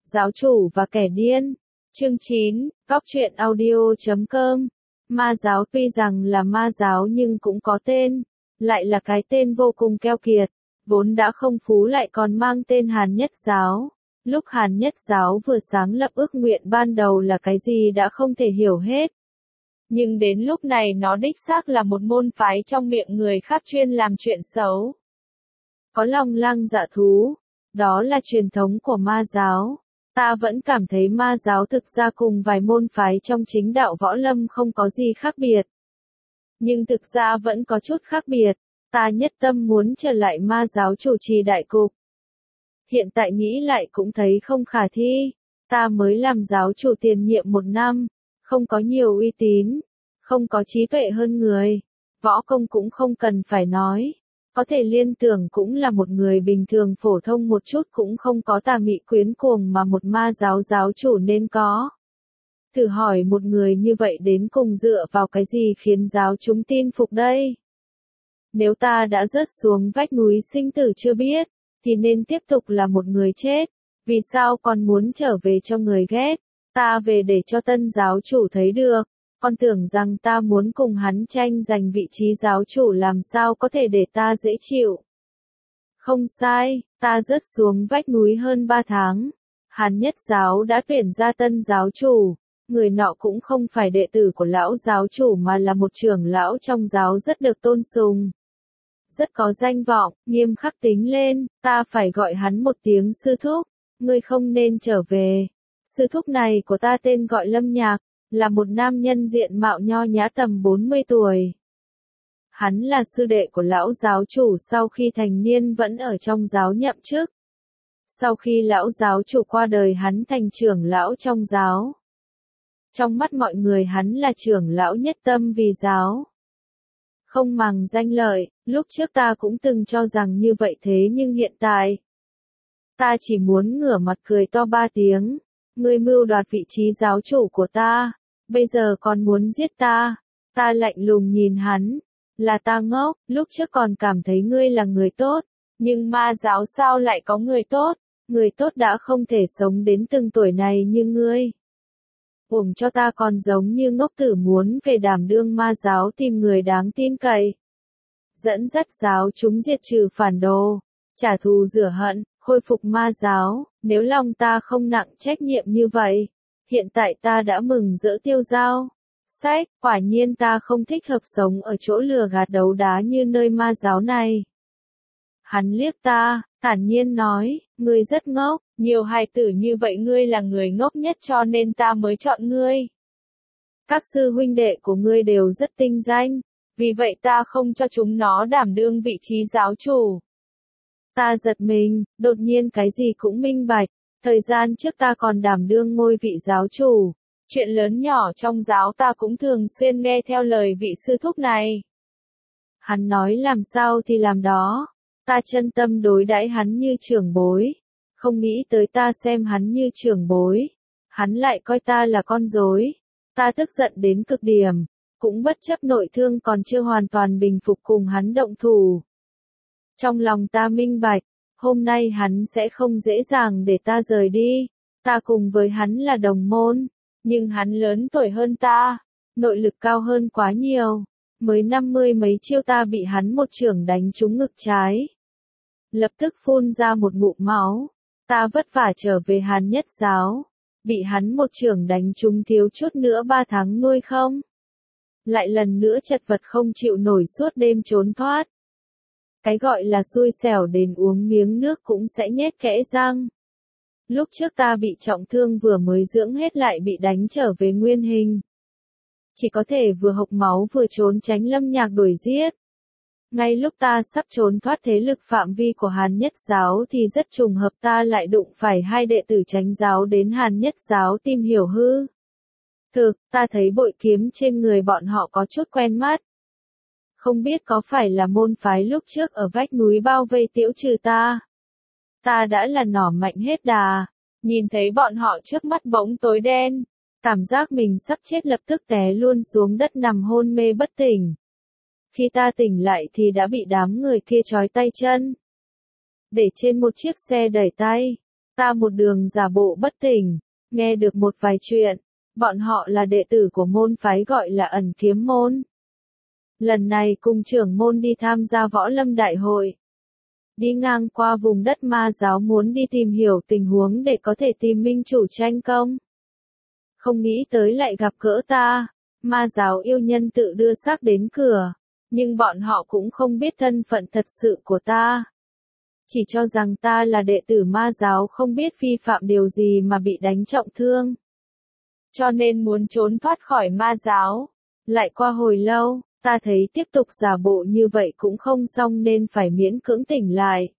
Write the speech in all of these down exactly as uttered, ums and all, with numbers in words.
Giáo chủ và kẻ điên. Chương chín, Góc truyện audio chấm com. Ma giáo tuy rằng là ma giáo nhưng cũng có tên, lại là cái tên vô cùng keo kiệt, vốn đã không phú lại còn mang tên Hàn Nhất Giáo. Lúc Hàn Nhất Giáo vừa sáng lập ước nguyện ban đầu là cái gì đã không thể hiểu hết. Nhưng đến lúc này nó đích xác là một môn phái trong miệng người khác chuyên làm chuyện xấu. Có lòng lang dạ thú, đó là truyền thống của ma giáo. Ta vẫn cảm thấy ma giáo thực ra cùng vài môn phái trong chính đạo võ lâm không có gì khác biệt. Nhưng thực ra vẫn có chút khác biệt, ta nhất tâm muốn trở lại ma giáo chủ trì đại cục. Hiện tại nghĩ lại cũng thấy không khả thi, ta mới làm giáo chủ tiền nhiệm một năm, không có nhiều uy tín, không có trí tuệ hơn người, võ công cũng không cần phải nói. Có thể liên tưởng cũng là một người bình thường phổ thông một chút cũng không có tà mị quyến cuồng mà một ma giáo giáo chủ nên có. Thử hỏi một người như vậy đến cùng dựa vào cái gì khiến giáo chúng tin phục đây? Nếu ta đã rớt xuống vách núi sinh tử chưa biết, thì nên tiếp tục là một người chết. Vì sao còn muốn trở về cho người ghét? Ta về để cho tân giáo chủ thấy được. Con tưởng rằng ta muốn cùng hắn tranh giành vị trí giáo chủ làm sao có thể để ta dễ chịu. Không sai, ta rớt xuống vách núi hơn ba tháng. Hàn Nhất Giáo đã tuyển ra tân giáo chủ. Người nọ cũng không phải đệ tử của lão giáo chủ mà là một trưởng lão trong giáo rất được tôn sùng. Rất có danh vọng, nghiêm khắc tính lên, ta phải gọi hắn một tiếng sư thúc. Ngươi không nên trở về. Sư thúc này của ta tên gọi Lâm Nhạc. Là một nam nhân diện mạo nho nhã tầm bốn mươi tuổi. Hắn là sư đệ của lão giáo chủ sau khi thành niên vẫn ở trong giáo nhậm chức. Sau khi lão giáo chủ qua đời hắn thành trưởng lão trong giáo. Trong mắt mọi người hắn là trưởng lão nhất tâm vì giáo. Không màng danh lợi, lúc trước ta cũng từng cho rằng như vậy thế nhưng hiện tại. Ta chỉ muốn ngửa mặt cười to ba tiếng. Ngươi mưu đoạt vị trí giáo chủ của ta, bây giờ còn muốn giết ta. Ta lạnh lùng nhìn hắn, là ta ngốc, lúc trước còn cảm thấy ngươi là người tốt, nhưng ma giáo sao lại có người tốt, người tốt đã không thể sống đến từng tuổi này như ngươi. Uổng cho ta còn giống như ngốc tử muốn về đảm đương ma giáo tìm người đáng tin cậy. Dẫn dắt giáo chúng diệt trừ phản đồ, trả thù rửa hận. Khôi phục ma giáo, nếu lòng ta không nặng trách nhiệm như vậy, hiện tại ta đã mừng rỡ tiêu dao. Sách, quả nhiên ta không thích hợp sống ở chỗ lừa gạt đấu đá như nơi ma giáo này. Hắn liếc ta, thản nhiên nói, ngươi rất ngốc, nhiều hài tử như vậy ngươi là người ngốc nhất cho nên ta mới chọn ngươi. Các sư huynh đệ của ngươi đều rất tinh danh, vì vậy ta không cho chúng nó đảm đương vị trí giáo chủ. Ta giật mình, đột nhiên cái gì cũng minh bạch, thời gian trước ta còn đảm đương ngôi vị giáo chủ, chuyện lớn nhỏ trong giáo ta cũng thường xuyên nghe theo lời vị sư thúc này. Hắn nói làm sao thì làm đó, ta chân tâm đối đãi hắn như trưởng bối, không nghĩ tới ta xem hắn như trưởng bối, hắn lại coi ta là con rối, ta tức giận đến cực điểm, cũng bất chấp nội thương còn chưa hoàn toàn bình phục cùng hắn động thủ. Trong lòng ta minh bạch, hôm nay hắn sẽ không dễ dàng để ta rời đi, ta cùng với hắn là đồng môn, nhưng hắn lớn tuổi hơn ta, nội lực cao hơn quá nhiều, mới năm mươi mấy chiêu ta bị hắn một chưởng đánh trúng ngực trái. Lập tức phun ra một ngụm máu, ta vất vả trở về Hàn Nhất Giáo, bị hắn một chưởng đánh trúng thiếu chút nữa ba tháng nuôi không. Lại lần nữa chật vật không chịu nổi suốt đêm trốn thoát. Cái gọi là xui xẻo đến uống miếng nước cũng sẽ nhét kẽ răng. Lúc trước ta bị trọng thương vừa mới dưỡng hết lại bị đánh trở về nguyên hình. Chỉ có thể vừa hộc máu vừa trốn tránh Lâm Nhạc đuổi giết. Ngay lúc ta sắp trốn thoát thế lực phạm vi của Hàn Nhất Giáo thì rất trùng hợp ta lại đụng phải hai đệ tử Chánh Giáo đến Hàn Nhất Giáo tìm hiểu hư. Thực, ta thấy bội kiếm trên người bọn họ có chút quen mắt. Không biết có phải là môn phái lúc trước ở vách núi bao vây tiễu trừ ta. Ta đã là nỏ mạnh hết đà, nhìn thấy bọn họ trước mắt bỗng tối đen, cảm giác mình sắp chết lập tức té luôn xuống đất nằm hôn mê bất tỉnh. Khi ta tỉnh lại thì đã bị đám người kia trói tay chân. Để trên một chiếc xe đẩy tay, Ta một đường giả bộ bất tỉnh, nghe được một vài chuyện, bọn họ là đệ tử của môn phái gọi là Ẩn Kiếm Môn. Lần này cùng trưởng môn đi tham gia võ lâm đại hội. Đi ngang qua vùng đất ma giáo muốn đi tìm hiểu tình huống để có thể tìm minh chủ tranh công. Không nghĩ tới lại gặp gỡ ta, ma giáo yêu nhân tự đưa xác đến cửa, nhưng bọn họ cũng không biết thân phận thật sự của ta. Chỉ cho rằng ta là đệ tử ma giáo không biết vi phạm điều gì mà bị đánh trọng thương. Cho nên muốn trốn thoát khỏi ma giáo. Lại qua hồi lâu, ta thấy tiếp tục giả bộ như vậy cũng không xong nên phải miễn cưỡng tỉnh lại.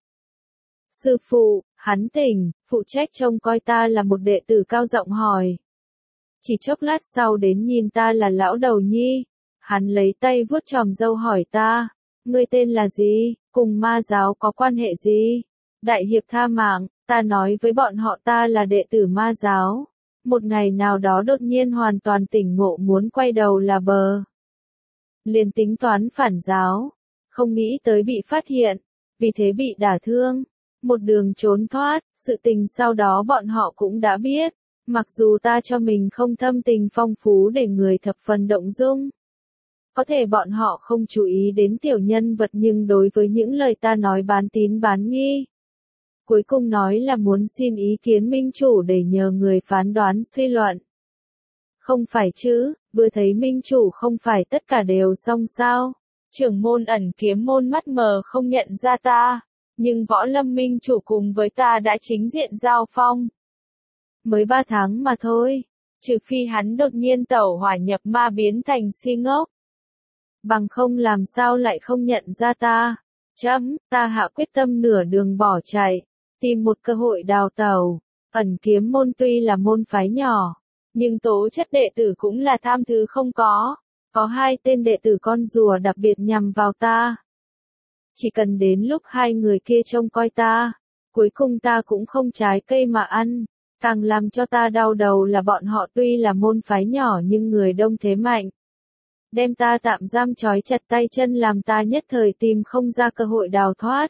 Sư phụ, hắn tỉnh, phụ trách trông coi ta là một đệ tử cao giọng hỏi. Chỉ chốc lát sau đến nhìn ta là lão đầu nhi, hắn lấy tay vuốt chòm râu hỏi ta, ngươi tên là gì, cùng ma giáo có quan hệ gì? Đại hiệp tha mạng, ta nói với bọn họ ta là đệ tử ma giáo. Một ngày nào đó đột nhiên hoàn toàn tỉnh ngộ muốn quay đầu là bờ. Liền tính toán phản giáo, không nghĩ tới bị phát hiện, vì thế bị đả thương. Một đường trốn thoát, sự tình sau đó bọn họ cũng đã biết. Mặc dù ta cho mình không thâm tình phong phú để người thập phần động dung. Có thể bọn họ không chú ý đến tiểu nhân vật nhưng đối với những lời ta nói bán tín bán nghi. Cuối cùng nói là muốn xin ý kiến minh chủ để nhờ người phán đoán suy luận. Không phải chứ, vừa thấy minh chủ không phải tất cả đều xong sao. Trưởng môn Ẩn Kiếm Môn mắt mờ không nhận ra ta, nhưng võ lâm minh chủ cùng với ta đã chính diện giao phong. Mới ba tháng mà thôi, trừ phi hắn đột nhiên tẩu hỏa nhập ma biến thành si ngốc. Bằng không làm sao lại không nhận ra ta. Chấm, ta hạ quyết tâm nửa đường bỏ chạy, tìm một cơ hội đào tẩu. Ẩn Kiếm Môn tuy là môn phái nhỏ, nhưng tố chất đệ tử cũng là tham thứ không có. Có hai tên đệ tử con rùa đặc biệt nhằm vào ta. Chỉ cần đến lúc hai người kia trông coi ta, cuối cùng ta cũng không trái cây mà ăn. Càng làm cho ta đau đầu là bọn họ tuy là môn phái nhỏ nhưng người đông thế mạnh. Đem ta tạm giam trói chặt tay chân làm ta nhất thời tìm không ra cơ hội đào thoát.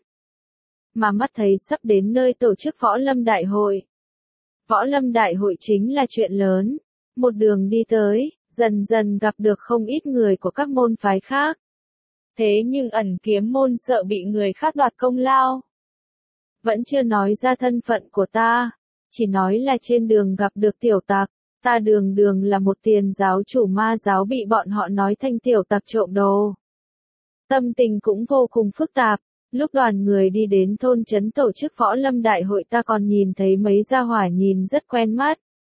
Mà mắt thấy sắp đến nơi tổ chức võ lâm đại hội. Võ lâm đại hội chính là chuyện lớn. Một đường đi tới, dần dần gặp được không ít người của các môn phái khác. Thế nhưng Ẩn Kiếm Môn sợ bị người khác đoạt công lao. Vẫn chưa nói ra thân phận của ta. Chỉ nói là trên đường gặp được tiểu tặc, ta đường đường là một tiền giáo chủ ma giáo bị bọn họ nói thành tiểu tặc trộm đồ. Tâm tình cũng vô cùng phức tạp, lúc đoàn người đi đến thôn trấn tổ chức võ lâm đại hội ta còn nhìn thấy mấy gia hỏa nhìn rất quen mắt.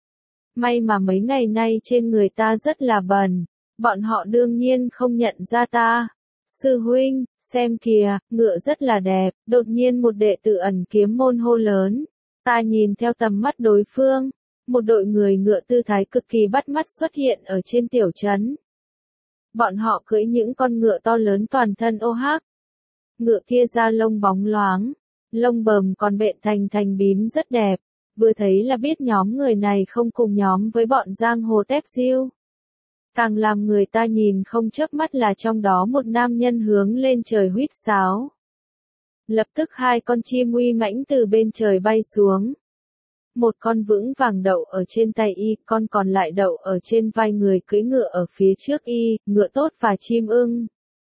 May mà mấy ngày nay trên người ta rất là bẩn, bọn họ đương nhiên không nhận ra ta. Sư huynh, xem kìa, ngựa rất là đẹp, đột nhiên một đệ tử Ẩn Kiếm Môn hô lớn. Ta nhìn theo tầm mắt đối phương, một đội người ngựa tư thái cực kỳ bắt mắt xuất hiện ở trên tiểu trấn. Bọn họ cưỡi những con ngựa to lớn toàn thân ô hắc. Ngựa kia da lông bóng loáng, lông bờm còn bện thành thành bím rất đẹp, vừa thấy là biết nhóm người này không cùng nhóm với bọn giang hồ tép diêu. Càng làm người ta nhìn không chớp mắt là trong đó một nam nhân hướng lên trời huýt sáo. Lập tức hai con chim uy mãnh từ bên trời bay xuống. Một con vững vàng đậu ở trên tay y, con còn lại đậu ở trên vai người cưỡi ngựa ở phía trước y, ngựa tốt và chim ưng.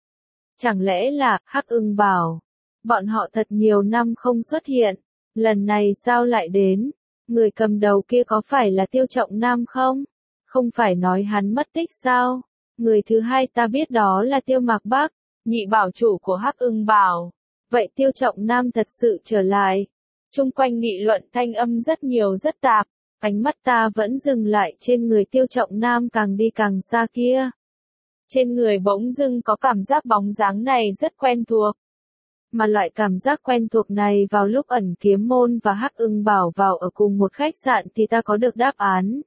Chẳng lẽ là Hắc Ưng Bảo? Bọn họ thật nhiều năm không xuất hiện, lần này sao lại đến? Người cầm đầu kia có phải là Tiêu Trọng Nam không? Không phải nói hắn mất tích sao? Người thứ hai ta biết đó là Tiêu Mạc Bắc, nhị bảo chủ của Hắc Ưng Bảo. Vậy Tiêu Trọng Nam thật sự trở lại. Trung quanh nghị luận thanh âm rất nhiều rất tạp, ánh mắt ta vẫn dừng lại trên người Tiêu Trọng Nam càng đi càng xa kia. Trên người bỗng dưng có cảm giác bóng dáng này rất quen thuộc. Mà loại cảm giác quen thuộc này vào lúc Ẩn Kiếm Môn và Hắc Ưng Bảo vào ở cùng một khách sạn thì ta có được đáp án.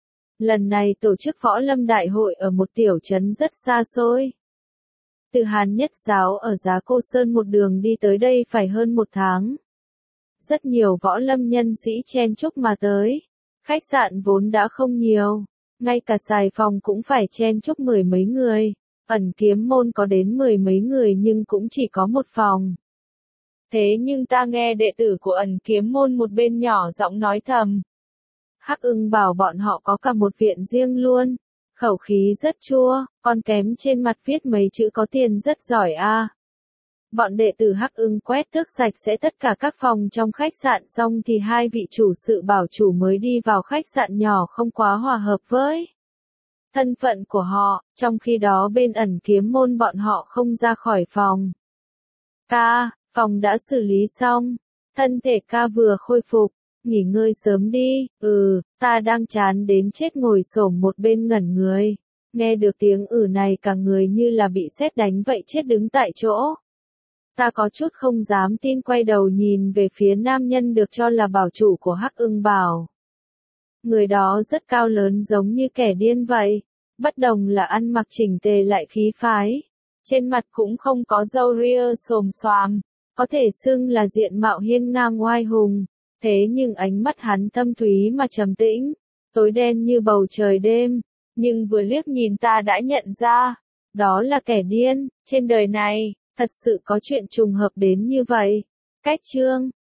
Lần này tổ chức võ lâm đại hội ở một tiểu trấn rất xa xôi. Từ Hàn Nhất Giáo ở Giá Cô Sơn một đường đi tới đây phải hơn một tháng. Rất nhiều võ lâm nhân sĩ chen chúc mà tới. Khách sạn vốn đã không nhiều, ngay cả xài phòng cũng phải chen chúc mười mấy người. Ẩn Kiếm Môn có đến mười mấy người nhưng cũng chỉ có một phòng. Thế nhưng ta nghe đệ tử của ẩn kiếm môn một bên nhỏ giọng nói thầm. Hắc Ưng bảo bọn họ có cả một viện riêng luôn. Khẩu khí rất chua, còn kém trên mặt viết mấy chữ có tiền rất giỏi a. À. Bọn đệ tử Hắc Ưng quét tước sạch sẽ tất cả các phòng trong khách sạn xong thì hai vị chủ sự bảo chủ mới đi vào khách sạn nhỏ không quá hòa hợp với thân phận của họ, trong khi đó bên ẩn kiếm môn bọn họ không ra khỏi phòng. Ca, phòng đã xử lý xong, thân thể ca vừa khôi phục, nghỉ ngơi sớm đi, ừ, ta đang chán đến chết ngồi xổm một bên ngẩn người. Nghe được tiếng ừ này cả người như là bị sét đánh vậy chết đứng tại chỗ. Ta có chút không dám tin quay đầu nhìn về phía nam nhân được cho là bảo chủ của Hắc Ưng Bảo. Người đó rất cao lớn giống như kẻ điên vậy. Bất đồng là ăn mặc chỉnh tề lại khí phái. Trên mặt cũng không có râu ria xồm xoàm. Có thể xưng là diện mạo hiên ngang oai hùng. Thế nhưng ánh mắt hắn thâm thúy mà trầm tĩnh. Tối đen như bầu trời đêm. Nhưng vừa liếc nhìn ta đã nhận ra. Đó là kẻ điên. Trên đời này, thật sự có chuyện trùng hợp đến như vậy. Cách chương